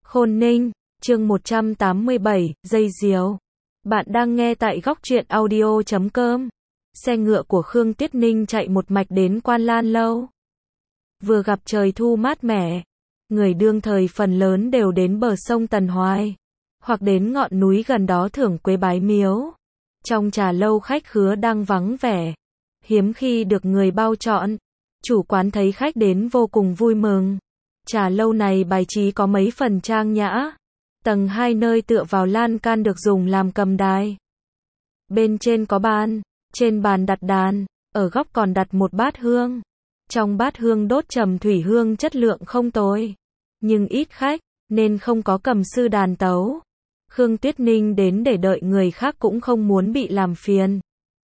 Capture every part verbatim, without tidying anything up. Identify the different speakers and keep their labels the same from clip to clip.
Speaker 1: Khôn Ninh, chương một trăm tám mươi bảy, dây diều. Bạn đang nghe tại góc truyện audio chấm com. Xe ngựa của Khương Tuyết Ninh chạy một mạch đến Quan Lan Lâu. Vừa gặp trời thu mát mẻ, người đương thời phần lớn đều đến bờ sông Tần Hoài, hoặc đến ngọn núi gần đó thưởng quế bái miếu. Trong trà lâu khách khứa đang vắng vẻ, hiếm khi được người bao trọn. Chủ quán thấy khách đến vô cùng vui mừng. Trà lâu này bài trí có mấy phần trang nhã. Tầng hai nơi tựa vào lan can được dùng làm cầm đài. Bên trên có bàn, trên bàn đặt đàn, ở góc còn đặt một bát hương. Trong bát hương đốt trầm thủy hương chất lượng không tồi, nhưng ít khách, nên không có cầm sư đàn tấu. Khương Tuyết Ninh đến để đợi người khác cũng không muốn bị làm phiền.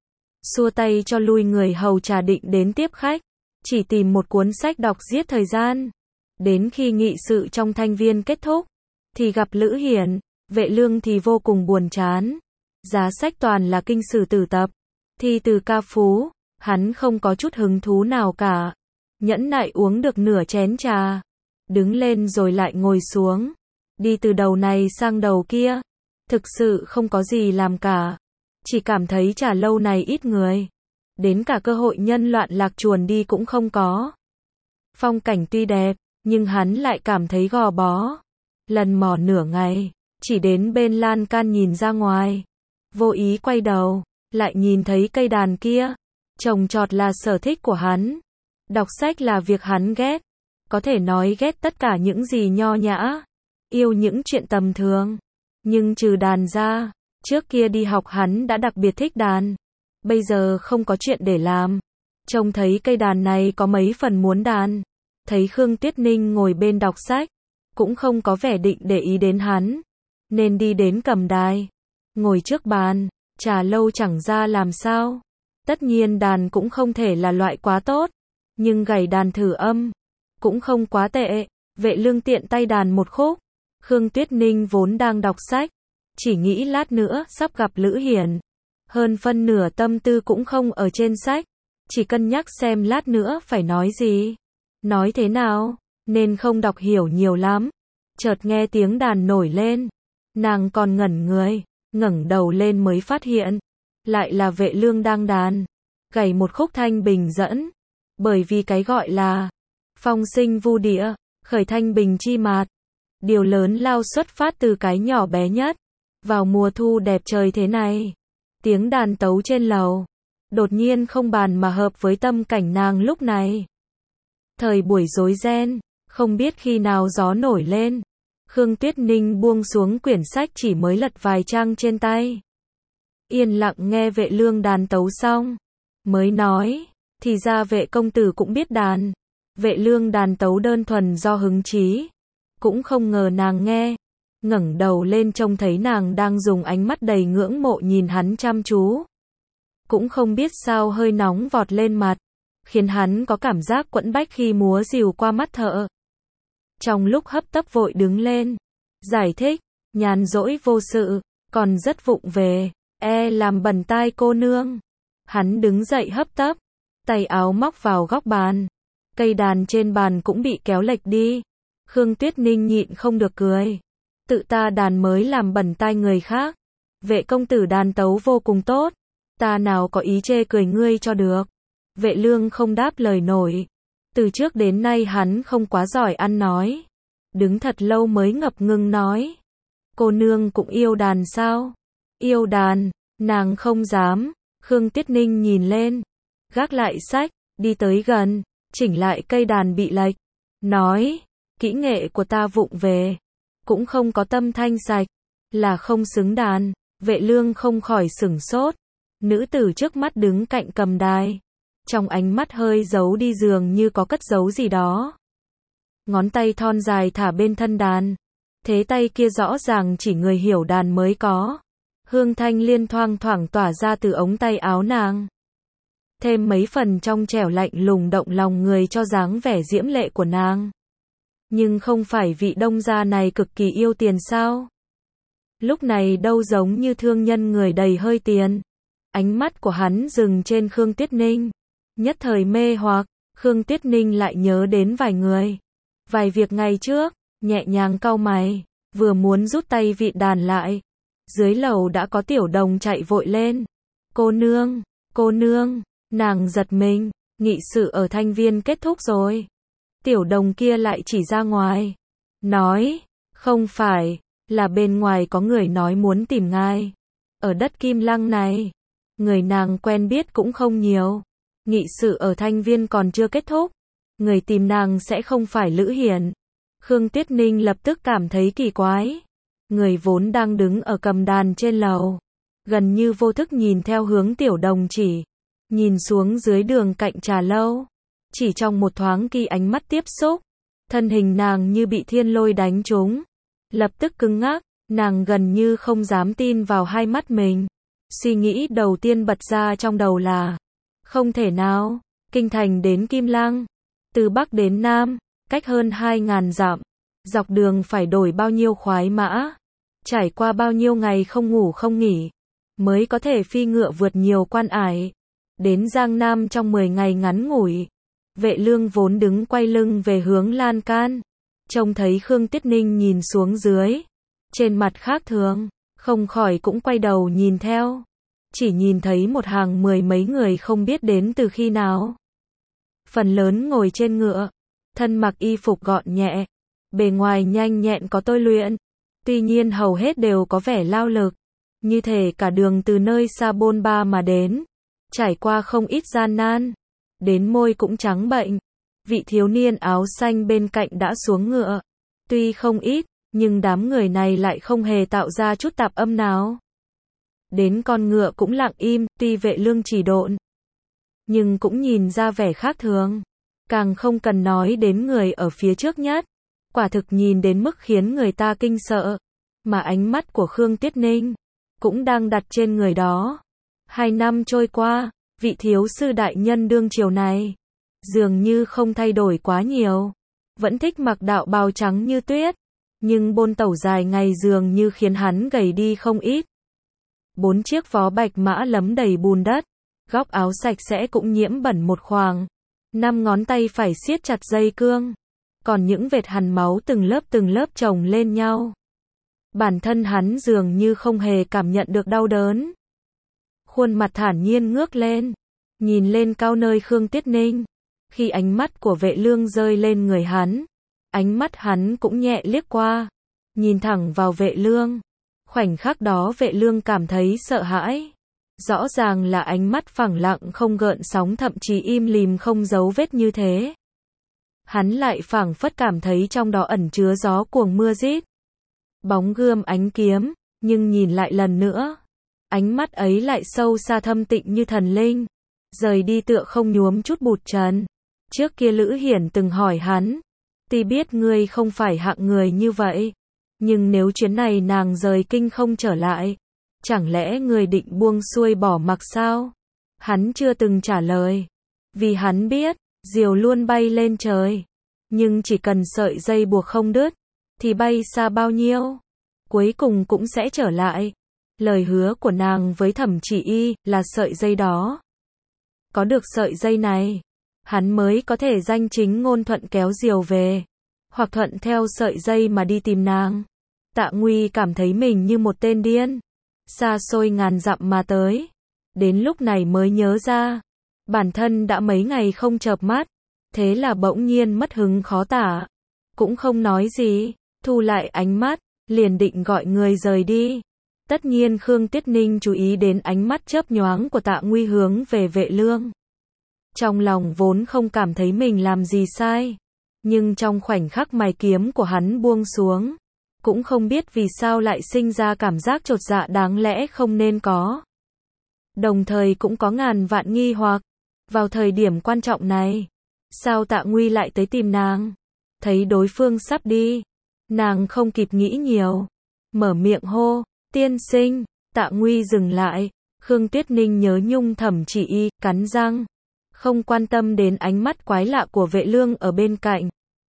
Speaker 1: Xua tay cho lui người hầu trà định đến tiếp khách, chỉ tìm một cuốn sách đọc giết thời gian. Đến khi nghị sự trong thanh viên kết thúc, thì gặp Lữ Hiển, Vệ Lương thì vô cùng buồn chán. Giá sách toàn là kinh sử tử tập, thi từ ca phú, hắn không có chút hứng thú nào cả. Nhẫn nại uống được nửa chén trà, đứng lên rồi lại ngồi xuống, đi từ đầu này sang đầu kia, thực sự không có gì làm cả. Chỉ cảm thấy trà lâu này ít người, đến cả cơ hội nhân loạn lạc chuồn đi cũng không có. Phong cảnh tuy đẹp, nhưng hắn lại cảm thấy gò bó. Lần mò nửa ngày, chỉ đến bên lan can nhìn ra ngoài. Vô ý quay đầu, lại nhìn thấy cây đàn kia. Trồng trọt là sở thích của hắn. Đọc sách là việc hắn ghét. Có thể nói ghét tất cả những gì nho nhã. Yêu những chuyện tầm thường. Nhưng trừ đàn ra, trước kia đi học hắn đã đặc biệt thích đàn. Bây giờ không có chuyện để làm. Trông thấy cây đàn này có mấy phần muốn đàn. Thấy Khương Tuyết Ninh ngồi bên đọc sách, cũng không có vẻ định để ý đến hắn, nên đi đến cầm đài, ngồi trước bàn. Trà lâu chẳng ra làm sao. Tất nhiên đàn cũng không thể là loại quá tốt, nhưng gảy đàn thử âm cũng không quá tệ. Vệ Lương tiện tay đàn một khúc. Khương Tuyết Ninh vốn đang đọc sách, chỉ nghĩ lát nữa sắp gặp Lữ Hiển, hơn phân nửa tâm tư cũng không ở trên sách, chỉ cân nhắc xem lát nữa phải nói gì, nói thế nào, nên không đọc hiểu nhiều lắm. Chợt nghe tiếng đàn nổi lên, nàng còn ngẩn người, ngẩng đầu lên mới phát hiện, lại là Vệ Lương đang đàn, gảy một khúc thanh bình dẫn. Bởi vì cái gọi là phong sinh vu địa, khởi thanh bình chi mạt, điều lớn lao xuất phát từ cái nhỏ bé nhất. Vào mùa thu đẹp trời thế này, tiếng đàn tấu trên lầu, đột nhiên không bàn mà hợp với tâm cảnh nàng lúc này. Thời buổi rối ren, không biết khi nào gió nổi lên, Khương Tuyết Ninh buông xuống quyển sách chỉ mới lật vài trang trên tay. Yên lặng nghe Vệ Lương đàn tấu xong, mới nói, thì ra Vệ công tử cũng biết đàn. Vệ Lương đàn tấu đơn thuần do hứng chí, cũng không ngờ nàng nghe. Ngẩng đầu lên trông thấy nàng đang dùng ánh mắt đầy ngưỡng mộ nhìn hắn chăm chú. Cũng không biết sao hơi nóng vọt lên mặt, khiến hắn có cảm giác quẫn bách khi múa rìu qua mắt thợ. Trong lúc hấp tấp vội đứng lên, giải thích, nhàn rỗi vô sự, còn rất vụng về, e làm bẩn tai cô nương. Hắn đứng dậy hấp tấp, tay áo móc vào góc bàn, cây đàn trên bàn cũng bị kéo lệch đi. Khương Tuyết Ninh nhịn không được cười, tự ta đàn mới làm bẩn tai người khác. Vệ công tử đàn tấu vô cùng tốt, ta nào có ý chê cười ngươi cho được. Vệ Lương không đáp lời nổi. Từ trước đến nay hắn không quá giỏi ăn nói. Đứng thật lâu mới ngập ngừng nói, cô nương cũng yêu đàn sao? Yêu đàn, nàng không dám. Khương Tuyết Ninh nhìn lên, gác lại sách, đi tới gần, chỉnh lại cây đàn bị lệch, nói, kỹ nghệ của ta vụng về, cũng không có tâm thanh sạch, là không xứng đàn. Vệ Lương không khỏi sửng sốt. Nữ tử trước mắt đứng cạnh cầm đài, trong ánh mắt hơi giấu đi dường như có cất giấu gì đó. Ngón tay thon dài thả bên thân đàn, thế tay kia rõ ràng chỉ người hiểu đàn mới có. Hương thanh liên thoang thoảng tỏa ra từ ống tay áo nàng, thêm mấy phần trong trẻo lạnh lùng động lòng người cho dáng vẻ diễm lệ của nàng. Nhưng không phải vị đông gia này cực kỳ yêu tiền sao? Lúc này đâu giống như thương nhân người đầy hơi tiền. Ánh mắt của hắn dừng trên Khương Tuyết Ninh, nhất thời mê hoặc. Khương Tuyết Ninh lại nhớ đến vài người, vài việc ngày trước, nhẹ nhàng cau mày, Vừa muốn rút tay vịn đàn lại, dưới lầu đã có tiểu đồng chạy vội lên. Cô nương, cô nương, nàng giật mình, nghị sự ở Thanh Viên kết thúc rồi. Tiểu đồng kia lại chỉ ra ngoài, nói, không phải, là bên ngoài có người nói muốn tìm ngài. Ở đất Kim Lăng này, người nàng quen biết cũng không nhiều. Nghị sự ở Thanh Viên còn chưa kết thúc, người tìm nàng sẽ không phải Lữ Hiển. Khương Tuyết Ninh lập tức cảm thấy kỳ quái. Người vốn đang đứng ở cầm đàn trên lầu, gần như vô thức nhìn theo hướng tiểu đồng chỉ, nhìn xuống dưới đường cạnh trà lâu. Chỉ trong một thoáng khi ánh mắt tiếp xúc, thân hình nàng như bị thiên lôi đánh trúng, lập tức cứng ngắc, nàng gần như không dám tin vào hai mắt mình. Suy nghĩ đầu tiên bật ra trong đầu là, không thể nào, kinh thành đến Kim Lăng, từ Bắc đến Nam, cách hơn hai ngàn dặm, dọc đường phải đổi bao nhiêu khoái mã, trải qua bao nhiêu ngày không ngủ không nghỉ, mới có thể phi ngựa vượt nhiều quan ải, đến Giang Nam trong mười ngày ngắn ngủi. Vệ Lương vốn đứng quay lưng về hướng lan can, trông thấy Khương Tuyết Ninh nhìn xuống dưới, trên mặt khác thường, không khỏi cũng quay đầu nhìn theo, chỉ nhìn thấy một hàng mười mấy người không biết đến từ khi nào. Phần lớn ngồi trên ngựa, thân mặc y phục gọn nhẹ, bề ngoài nhanh nhẹn có tôi luyện, tuy nhiên hầu hết đều có vẻ lao lực, như thể cả đường từ nơi xa bôn ba mà đến, trải qua không ít gian nan, đến môi cũng trắng bệnh. Vị thiếu niên áo xanh bên cạnh đã xuống ngựa, tuy không ít, nhưng đám người này lại không hề tạo ra chút tạp âm nào. Đến con ngựa cũng lặng im, tuy Vệ Lương chỉ độn, nhưng cũng nhìn ra vẻ khác thường. Càng không cần nói đến người ở phía trước nhất, quả thực nhìn đến mức khiến người ta kinh sợ, mà ánh mắt của Khương Tuyết Ninh cũng đang đặt trên người đó. Hai năm trôi qua, vị thiếu sư đại nhân đương triều này dường như không thay đổi quá nhiều, vẫn thích mặc đạo bào trắng như tuyết, nhưng bôn tẩu dài ngày dường như khiến hắn gầy đi không ít. Bốn chiếc vó bạch mã lấm đầy bùn đất, góc áo sạch sẽ cũng nhiễm bẩn một khoảng, năm ngón tay phải siết chặt dây cương, còn những vệt hằn máu từng lớp từng lớp chồng lên nhau. Bản thân hắn dường như không hề cảm nhận được đau đớn. Khuôn mặt thản nhiên ngước lên, nhìn lên cao nơi Khương Tuyết Ninh. Khi ánh mắt của Vệ Lương rơi lên người hắn, ánh mắt hắn cũng nhẹ liếc qua, nhìn thẳng vào Vệ Lương. Khoảnh khắc đó Vệ Lương cảm thấy sợ hãi. Rõ ràng là ánh mắt phẳng lặng không gợn sóng, thậm chí im lìm không dấu vết như thế. Hắn lại phảng phất cảm thấy trong đó ẩn chứa gió cuồng mưa rít. Bóng gươm ánh kiếm, nhưng nhìn lại lần nữa, ánh mắt ấy lại sâu xa thâm tịnh như thần linh, rời đi tựa không nhuốm chút bụt trần. Trước kia Lữ Hiển từng hỏi hắn, tuy biết ngươi không phải hạng người như vậy, nhưng nếu chuyến này nàng rời kinh không trở lại, chẳng lẽ ngươi định buông xuôi bỏ mặc sao? Hắn chưa từng trả lời, vì hắn biết, diều luôn bay lên trời, nhưng chỉ cần sợi dây buộc không đứt, thì bay xa bao nhiêu, cuối cùng cũng sẽ trở lại. Lời hứa của nàng với Thẩm Chỉ Y là sợi dây đó. Có được sợi dây này, hắn mới có thể danh chính ngôn thuận kéo diều về, hoặc thuận theo sợi dây mà đi tìm nàng. Tạ Nguy cảm thấy mình như một tên điên, xa xôi ngàn dặm mà tới, đến lúc này mới nhớ ra, bản thân đã mấy ngày không chợp mắt, thế là bỗng nhiên mất hứng khó tả, cũng không nói gì, thu lại ánh mắt, liền định gọi người rời đi. Tất nhiên Khương Tuyết Ninh chú ý đến ánh mắt chớp nhoáng của Tạ Nguy hướng về Vệ Lương. Trong lòng vốn không cảm thấy mình làm gì sai, nhưng trong khoảnh khắc mài kiếm của hắn buông xuống, cũng không biết vì sao lại sinh ra cảm giác chột dạ đáng lẽ không nên có. Đồng thời cũng có ngàn vạn nghi hoặc, vào thời điểm quan trọng này, sao Tạ Nguy lại tới tìm nàng? Thấy đối phương sắp đi, nàng không kịp nghĩ nhiều, mở miệng hô, tiên sinh. Tạ Nguy dừng lại, Khương Tuyết Ninh nhớ nhung Thẩm Chỉ Y, cắn răng, không quan tâm đến ánh mắt quái lạ của Vệ Lương ở bên cạnh.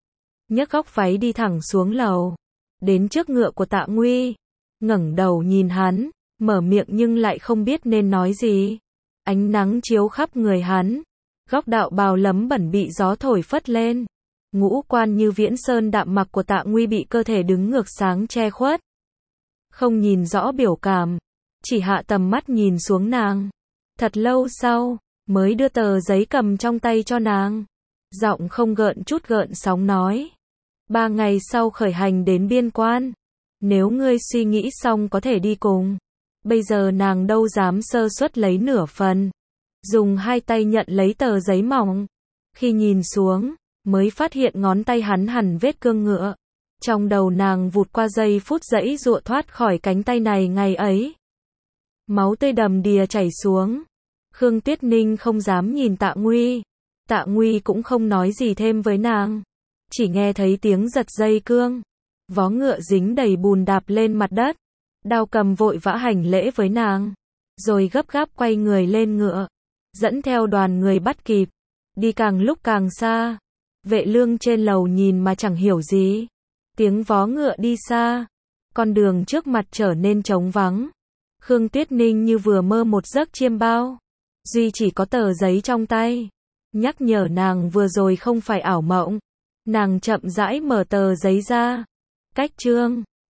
Speaker 1: Nhấc góc váy đi thẳng xuống lầu, đến trước ngựa của Tạ Nguy, ngẩng đầu nhìn hắn, mở miệng nhưng lại không biết nên nói gì. Ánh nắng chiếu khắp người hắn, góc đạo bào lấm bẩn bị gió thổi phất lên, Ngũ quan như viễn sơn đạm mặc của Tạ Nguy bị cơ thể đứng ngược sáng che khuất. Không nhìn rõ biểu cảm, chỉ hạ tầm mắt nhìn xuống nàng. Thật lâu sau, mới đưa tờ giấy cầm trong tay cho nàng. Giọng không gợn chút gợn sóng nói. Ba ngày sau khởi hành đến biên quan. Nếu ngươi suy nghĩ xong có thể đi cùng. Bây giờ nàng đâu dám sơ suất lấy nửa phần. Dùng hai tay nhận lấy tờ giấy mỏng. Khi nhìn xuống, mới phát hiện ngón tay hắn hẳn vết cương ngựa. Trong đầu nàng vụt qua giây phút giãy giụa thoát khỏi cánh tay này ngày ấy. Máu tươi đầm đìa chảy xuống. Khương Tuyết Ninh không dám nhìn Tạ Nguy. Tạ Nguy cũng không nói gì thêm với nàng. Chỉ nghe thấy tiếng giật dây cương. Vó ngựa dính đầy bùn đạp lên mặt đất. Đao cầm vội vã hành lễ với nàng. Rồi gấp gáp quay người lên ngựa. Dẫn theo đoàn người bắt kịp. Đi càng lúc càng xa. Vệ lương trên lầu nhìn mà chẳng hiểu gì. Tiếng vó ngựa đi xa. Con đường trước mặt trở nên trống vắng. Khương Tuyết Ninh như vừa mơ một giấc chiêm bao. Duy chỉ có tờ giấy trong tay. Nhắc nhở nàng vừa rồi không phải ảo mộng. Nàng chậm rãi mở tờ giấy ra. Cách chương